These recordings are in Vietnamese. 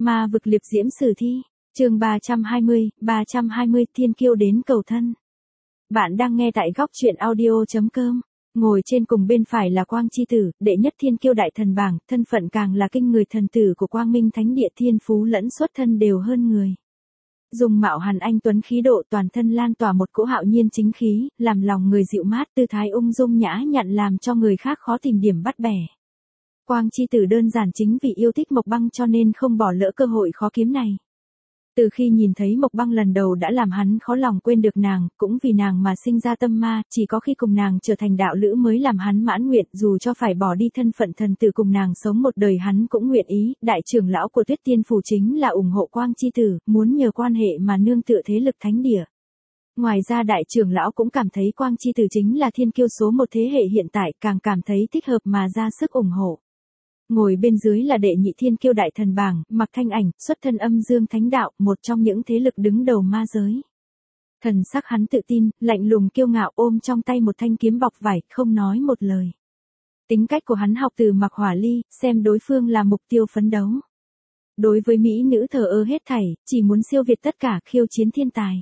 Ma vực liệp diễm sử thi, chương 320 thiên kiêu đến cầu thân. Bạn đang nghe tại góc truyện audio.com. Ngồi trên cùng bên phải là Quang Chi Tử, đệ nhất thiên kiêu đại thần bảng, thân phận càng là kinh người thần tử của Quang Minh Thánh Địa, thiên phú lẫn xuất thân đều hơn người. Dùng mạo hàn anh tuấn khí độ, toàn thân lan tỏa một cỗ hạo nhiên chính khí, làm lòng người dịu mát, tư thái ung dung nhã nhặn làm cho người khác khó tìm điểm bắt bẻ. Quang Chi Tử đơn giản chính vì yêu thích Mộc Băng cho nên không bỏ lỡ cơ hội khó kiếm này. Từ khi nhìn thấy Mộc Băng lần đầu đã làm hắn khó lòng quên được nàng, cũng vì nàng mà sinh ra tâm ma, chỉ có khi cùng nàng trở thành đạo lữ mới làm hắn mãn nguyện, dù cho phải bỏ đi thân phận thần tử cùng nàng sống một đời hắn cũng nguyện ý. Đại trưởng lão của Tuyết Tiên Phủ chính là ủng hộ Quang Chi Tử, muốn nhờ quan hệ mà nương tựa thế lực thánh địa. Ngoài ra đại trưởng lão cũng cảm thấy Quang Chi Tử chính là thiên kiêu số một thế hệ hiện tại, càng cảm thấy thích hợp mà ra sức ủng hộ. Ngồi bên dưới là đệ nhị thiên kiêu đại thần bảng, Mạc Thanh Ảnh, xuất thân âm dương thánh đạo, một trong những thế lực đứng đầu ma giới. Thần sắc hắn tự tin, lạnh lùng kiêu ngạo, ôm trong tay một thanh kiếm bọc vải, không nói một lời. Tính cách của hắn học từ Mạc Hỏa Ly, xem đối phương là mục tiêu phấn đấu. Đối với mỹ nữ thờ ơ hết thảy, chỉ muốn siêu việt tất cả, khiêu chiến thiên tài.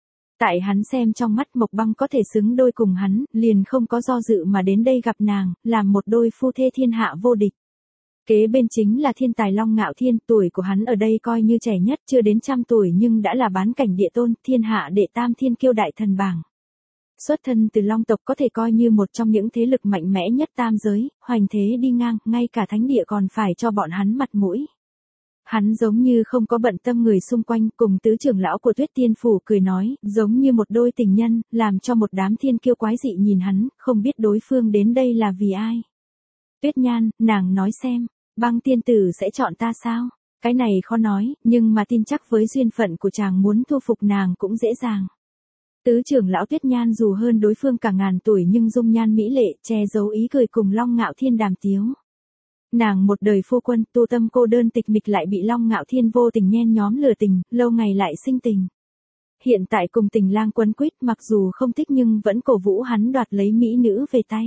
Tại hắn xem trong mắt Mộc Băng có thể xứng đôi cùng hắn, liền không có do dự mà đến đây gặp nàng, làm một đôi phu thê thiên hạ vô địch. Kế bên chính là thiên tài Long Ngạo Thiên, tuổi của hắn ở đây coi như trẻ nhất, chưa đến 100 tuổi nhưng đã là bán cảnh địa tôn, thiên hạ đệ tam thiên kiêu đại thần bảng. Xuất thân từ Long tộc có thể coi như một trong những thế lực mạnh mẽ nhất tam giới, hoành thế đi ngang, ngay cả thánh địa còn phải cho bọn hắn mặt mũi. Hắn giống như không có bận tâm người xung quanh, cùng tứ trưởng lão của Tuyết Tiên Phủ cười nói, giống như một đôi tình nhân, làm cho một đám thiên kiêu quái dị nhìn hắn, không biết đối phương đến đây là vì ai. Tuyết Nhan, nàng nói xem, Băng tiên tử sẽ chọn ta sao? Cái này khó nói, nhưng mà tin chắc với duyên phận của chàng muốn thu phục nàng cũng dễ dàng. Tứ trưởng lão Tuyết Nhan dù hơn đối phương cả ngàn tuổi nhưng dung nhan mỹ lệ, che giấu ý cười cùng Long Ngạo Thiên đàm tiếu. Nàng một đời phu quân, tu tâm cô đơn tịch mịch lại bị Long Ngạo Thiên vô tình nhen nhóm lừa tình, lâu ngày lại sinh tình. Hiện tại cùng tình lang quấn quýt, mặc dù không thích nhưng vẫn cổ vũ hắn đoạt lấy mỹ nữ về tay.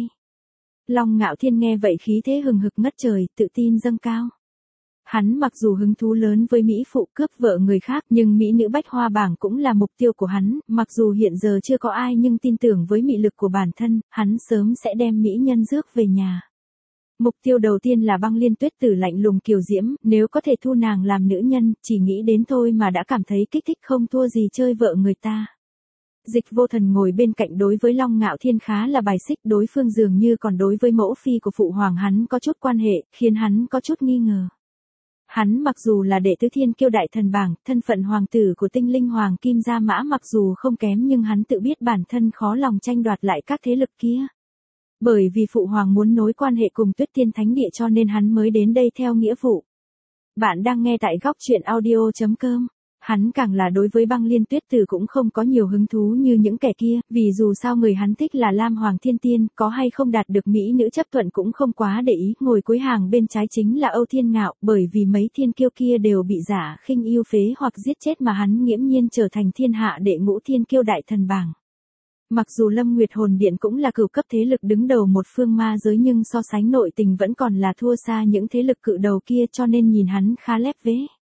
Long Ngạo Thiên nghe vậy khí thế hừng hực ngất trời, tự tin dâng cao. Hắn mặc dù hứng thú lớn với mỹ phụ cướp vợ người khác nhưng mỹ nữ bách hoa bảng cũng là mục tiêu của hắn, mặc dù hiện giờ chưa có ai nhưng tin tưởng với mị lực của bản thân, hắn sớm sẽ đem mỹ nhân rước về nhà. Mục tiêu đầu tiên là Băng Liên Tuyết Tử lạnh lùng kiều diễm, nếu có thể thu nàng làm nữ nhân, chỉ nghĩ đến thôi mà đã cảm thấy kích thích không thua gì chơi vợ người ta. Dịch Vô Thần ngồi bên cạnh đối với Long Ngạo Thiên khá là bài xích, đối phương dường như còn đối với mẫu phi của phụ hoàng hắn có chút quan hệ, khiến hắn có chút nghi ngờ. Hắn mặc dù là đệ tứ thiên kiêu đại thần bảng, thân phận hoàng tử của tinh linh hoàng kim gia mã mặc dù không kém nhưng hắn tự biết bản thân khó lòng tranh đoạt lại các thế lực kia. Bởi vì phụ hoàng muốn nối quan hệ cùng Tuyết Tiên Thánh Địa cho nên hắn mới đến đây theo nghĩa vụ. Bạn đang nghe tại góc truyện audio.com. Hắn càng là đối với Băng Liên Tuyết Tử cũng không có nhiều hứng thú như những kẻ kia, vì dù sao người hắn thích là Lam Hoàng Thiên Tiên, có hay không đạt được mỹ nữ chấp thuận cũng không quá để ý. Ngồi cuối hàng bên trái chính là Âu Thiên Ngạo, bởi vì mấy thiên kiêu kia đều bị giả khinh yêu phế hoặc giết chết mà hắn nghiễm nhiên trở thành thiên hạ đệ ngũ thiên kiêu đại thần bảng. Mặc dù Lâm Nguyệt Hồn Điện cũng là cửu cấp thế lực đứng đầu một phương ma giới nhưng so sánh nội tình vẫn còn là thua xa những thế lực cự đầu kia cho nên nhìn hắn khá lép vế.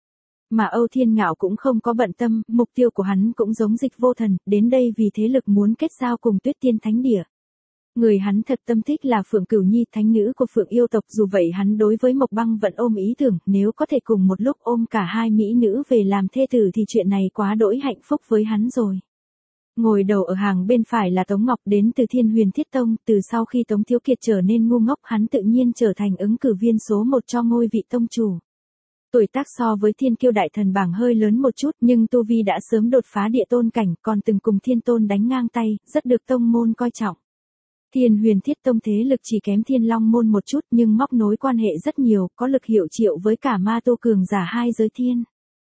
Mà Âu Thiên Ngạo cũng không có bận tâm, mục tiêu của hắn cũng giống Dịch Vô Thần, đến đây vì thế lực muốn kết giao cùng Tuyết Tiên Thánh Địa. Người hắn thật tâm thích là Phượng Cửu Nhi, thánh nữ của Phượng yêu tộc, dù vậy hắn đối với Mộc Băng vẫn ôm ý tưởng, nếu có thể cùng một lúc ôm cả hai mỹ nữ về làm thê tử thì chuyện này quá đỗi hạnh phúc với hắn rồi. Ngồi đầu ở hàng bên phải là Tống Ngọc đến từ Thiên Huyền Thiết Tông, từ sau khi Tống Thiếu Kiệt trở nên ngu ngốc hắn tự nhiên trở thành ứng cử viên số 1 cho ngôi vị tông chủ. Tuổi tác so với thiên kiêu đại thần bảng hơi lớn một chút nhưng tu vi đã sớm đột phá địa tôn cảnh, còn từng cùng thiên tôn đánh ngang tay, rất được tông môn coi trọng. Thiên Huyền Thiết Tông thế lực chỉ kém Thiên Long môn một chút nhưng móc nối quan hệ rất nhiều, có lực hiệu triệu với cả ma tu cường giả hai giới thiên.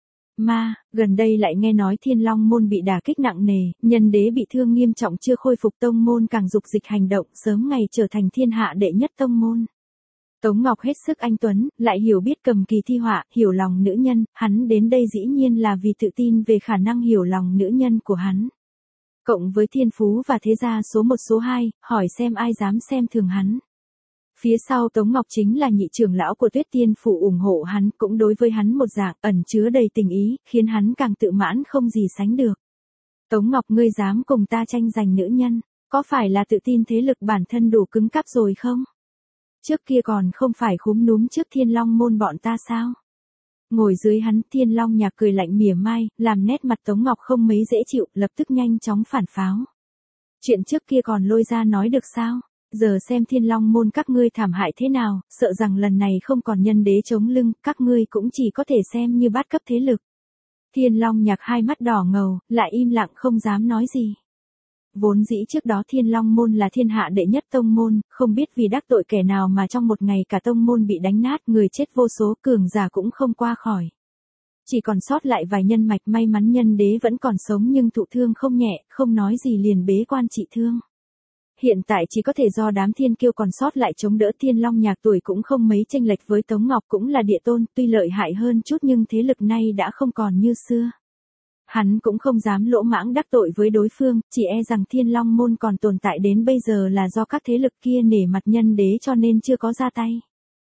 Ma, gần đây lại nghe nói Thiên Long môn bị đả kích nặng nề, nhân đế bị thương nghiêm trọng chưa khôi phục, tông môn càng dục dịch hành động, sớm ngày trở thành thiên hạ đệ nhất tông môn. Tống Ngọc hết sức anh tuấn, lại hiểu biết cầm kỳ thi họa, hiểu lòng nữ nhân, hắn đến đây dĩ nhiên là vì tự tin về khả năng hiểu lòng nữ nhân của hắn. Cộng với thiên phú và thế gia số 1 số 2, hỏi xem ai dám xem thường hắn. Phía sau Tống Ngọc chính là nhị trưởng lão của Tuyết Tiên Phủ ủng hộ hắn, cũng đối với hắn một dạng ẩn chứa đầy tình ý, khiến hắn càng tự mãn không gì sánh được. Tống Ngọc, ngươi dám cùng ta tranh giành nữ nhân, có phải là tự tin thế lực bản thân đủ cứng cáp rồi không? Trước kia còn không phải khúm núm trước Thiên Long môn bọn ta sao? Ngồi dưới hắn, Thiên Long Nhạc cười lạnh mỉa mai, làm nét mặt Tống Ngọc không mấy dễ chịu, lập tức nhanh chóng phản pháo. Chuyện trước kia còn lôi ra nói được sao? Giờ xem Thiên Long môn các ngươi thảm hại thế nào, sợ rằng lần này không còn nhân đế chống lưng, các ngươi cũng chỉ có thể xem như bát cấp thế lực. Thiên Long Nhạc hai mắt đỏ ngầu, lại im lặng không dám nói gì. Vốn dĩ trước đó Thiên Long môn là thiên hạ đệ nhất tông môn, không biết vì đắc tội kẻ nào mà trong một ngày cả tông môn bị đánh nát, người chết vô số, cường giả cũng không qua khỏi. Chỉ còn sót lại vài nhân mạch, may mắn nhân đế vẫn còn sống nhưng thụ thương không nhẹ, không nói gì liền bế quan trị thương. Hiện tại chỉ có thể do đám thiên kiêu còn sót lại chống đỡ. Thiên Long Nhạc tuổi cũng không mấy chênh lệch với Tống Ngọc, cũng là địa tôn, tuy lợi hại hơn chút nhưng thế lực nay đã không còn như xưa. Hắn cũng không dám lỗ mãng đắc tội với đối phương, chỉ e rằng Thiên Long môn còn tồn tại đến bây giờ là do các thế lực kia nể mặt nhân đế cho nên chưa có ra tay.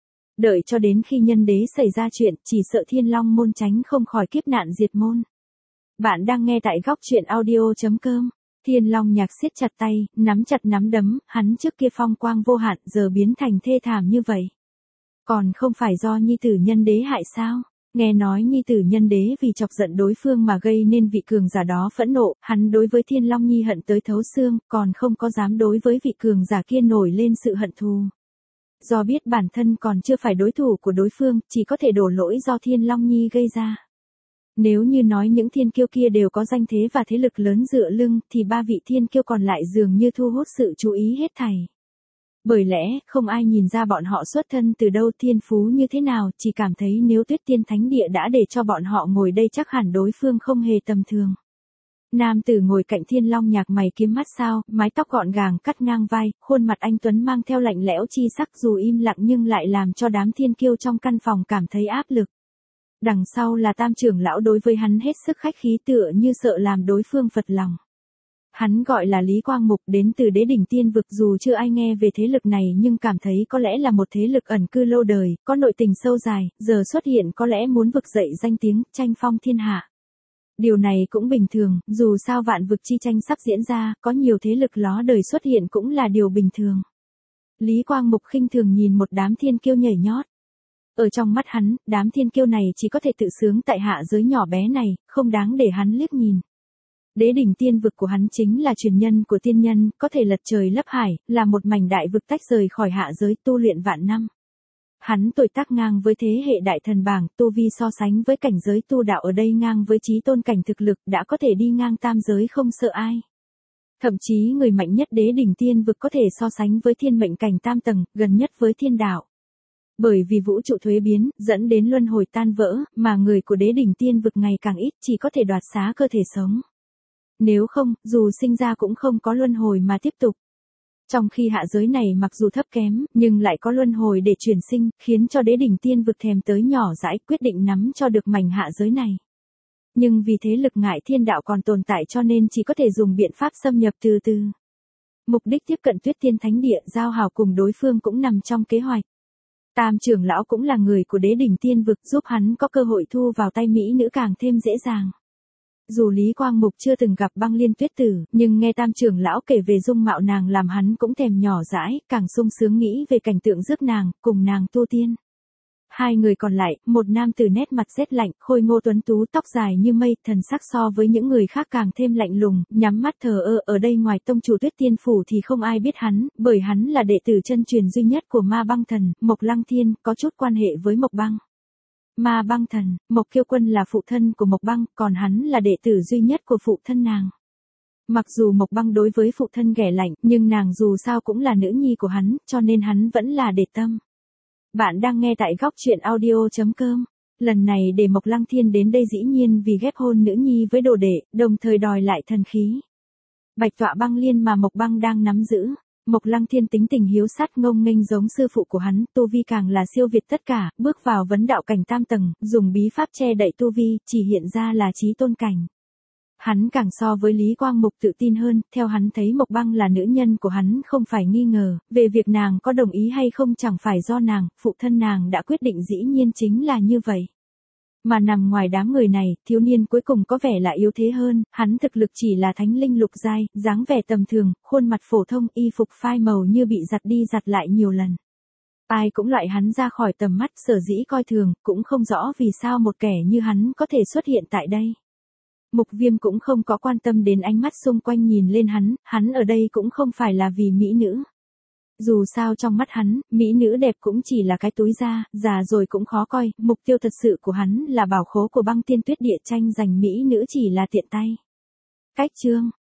Đợi cho đến khi nhân đế xảy ra chuyện, chỉ sợ Thiên Long môn tránh không khỏi kiếp nạn diệt môn. Bạn đang nghe tại góc truyện audio.com. Thiên Long Nhạc siết chặt tay, nắm chặt nắm đấm, hắn trước kia phong quang vô hạn giờ biến thành thê thảm như vậy. Còn không phải do nhi tử nhân đế hại sao? Nghe nói nhi tử nhân đế vì chọc giận đối phương mà gây nên vị cường giả đó phẫn nộ, hắn đối với Thiên Long Nhi hận tới thấu xương, còn không có dám đối với vị cường giả kia nổi lên sự hận thù. Do biết bản thân còn chưa phải đối thủ của đối phương, chỉ có thể đổ lỗi do Thiên Long Nhi gây ra. Nếu như nói những thiên kiêu kia đều có danh thế và thế lực lớn dựa lưng, thì ba vị thiên kiêu còn lại dường như thu hút sự chú ý hết thảy. Bởi lẽ, không ai nhìn ra bọn họ xuất thân từ đâu, thiên phú như thế nào, chỉ cảm thấy nếu Tuyết Tiên Thánh Địa đã để cho bọn họ ngồi đây chắc hẳn đối phương không hề tầm thường. Nam tử ngồi cạnh Thiên Long Nhạc mày kiếm mắt sao, mái tóc gọn gàng cắt ngang vai, khuôn mặt anh tuấn mang theo lạnh lẽo chi sắc, dù im lặng nhưng lại làm cho đám thiên kiêu trong căn phòng cảm thấy áp lực. Đằng sau là Tam trưởng lão đối với hắn hết sức khách khí, tựa như sợ làm đối phương phật lòng. Hắn gọi là Lý Quang Mục, đến từ Đế Đỉnh Tiên Vực, dù chưa ai nghe về thế lực này nhưng cảm thấy có lẽ là một thế lực ẩn cư lâu đời, có nội tình sâu dài, giờ xuất hiện có lẽ muốn vực dậy danh tiếng, tranh phong thiên hạ. Điều này cũng bình thường, dù sao vạn vực chi tranh sắp diễn ra, có nhiều thế lực ló đời xuất hiện cũng là điều bình thường. Lý Quang Mục khinh thường nhìn một đám thiên kiêu nhảy nhót. Ở trong mắt hắn, đám thiên kiêu này chỉ có thể tự sướng tại hạ giới nhỏ bé này, không đáng để hắn liếc nhìn. Đế Đỉnh Tiên Vực của hắn chính là truyền nhân của tiên nhân, có thể lật trời lấp hải, là một mảnh đại vực tách rời khỏi hạ giới, tu luyện vạn năm. Hắn tuổi tác ngang với thế hệ đại thần bảng, tu vi so sánh với cảnh giới tu đạo ở đây ngang với chí tôn cảnh thực lực, đã có thể đi ngang tam giới không sợ ai. Thậm chí người mạnh nhất Đế Đỉnh Tiên Vực có thể so sánh với thiên mệnh cảnh tam tầng, gần nhất với thiên đạo. Bởi vì vũ trụ thuế biến, dẫn đến luân hồi tan vỡ, mà người của Đế Đỉnh Tiên Vực ngày càng ít, chỉ có thể đoạt xá cơ thể sống. Nếu không, dù sinh ra cũng không có luân hồi mà tiếp tục. Trong khi hạ giới này mặc dù thấp kém, nhưng lại có luân hồi để chuyển sinh, khiến cho Đế Đỉnh Tiên Vực thèm tới nhỏ dãi, quyết định nắm cho được mảnh hạ giới này. Nhưng vì thế lực ngại thiên đạo còn tồn tại cho nên chỉ có thể dùng biện pháp xâm nhập từ từ. Mục đích tiếp cận Tuyết Tiên Thánh Địa, giao hảo cùng đối phương cũng nằm trong kế hoạch. Tam trưởng lão cũng là người của Đế Đỉnh Tiên Vực, giúp hắn có cơ hội thu vào tay mỹ nữ càng thêm dễ dàng. Dù Lý Quang Mục chưa từng gặp Băng Liên Tuyết Tử, nhưng nghe Tam trưởng lão kể về dung mạo nàng làm hắn cũng thèm nhỏ dãi, càng sung sướng nghĩ về cảnh tượng rước nàng, cùng nàng tu tiên. Hai người còn lại, một nam tử nét mặt rét lạnh, khôi ngô tuấn tú, tóc dài như mây, thần sắc so với những người khác càng thêm lạnh lùng, nhắm mắt thờ ơ. Ở đây ngoài tông chủ Tuyết Tiên Phủ thì không ai biết hắn, bởi hắn là đệ tử chân truyền duy nhất của Ma Băng Thần, Mộc Lăng Thiên, có chút quan hệ với Mộc Băng. Ma Băng Thần, Mộc Kiêu Quân là phụ thân của Mộc Băng, còn hắn là đệ tử duy nhất của phụ thân nàng. Mặc dù Mộc Băng đối với phụ thân ghẻ lạnh, nhưng nàng dù sao cũng là nữ nhi của hắn, cho nên hắn vẫn là để tâm. Bạn đang nghe tại góc truyện audio.com. Lần này để Mộc Lăng Thiên đến đây dĩ nhiên vì ghép hôn nữ nhi với đồ đệ, đồng thời đòi lại thần khí. Bạch tọa băng liên mà Mộc Băng đang nắm giữ. Mộc Lăng Thiên tính tình hiếu sát ngông nghênh giống sư phụ của hắn, tu vi càng là siêu việt tất cả, bước vào vấn đạo cảnh tam tầng, dùng bí pháp che đậy tu vi, chỉ hiện ra là chí tôn cảnh. Hắn càng so với Lý Quang Mục tự tin hơn, theo hắn thấy Mộc Băng là nữ nhân của hắn không phải nghi ngờ, về việc nàng có đồng ý hay không chẳng phải do nàng, phụ thân nàng đã quyết định dĩ nhiên chính là như vậy. Mà nằm ngoài đám người này, thiếu niên cuối cùng có vẻ là yếu thế hơn, hắn thực lực chỉ là thánh linh lục giai, dáng vẻ tầm thường, khuôn mặt phổ thông, y phục phai màu như bị giặt đi giặt lại nhiều lần. Ai cũng loại hắn ra khỏi tầm mắt, sở dĩ coi thường, cũng không rõ vì sao một kẻ như hắn có thể xuất hiện tại đây. Mục Viêm cũng không có quan tâm đến ánh mắt xung quanh nhìn lên hắn ở đây cũng không phải là vì mỹ nữ. Dù sao trong mắt hắn, mỹ nữ đẹp cũng chỉ là cái túi da, già rồi cũng khó coi, mục tiêu thật sự của hắn là bảo khố của Băng Tiên Tuyết Địa tranh giành mỹ nữ chỉ là tiện tay. Cách chương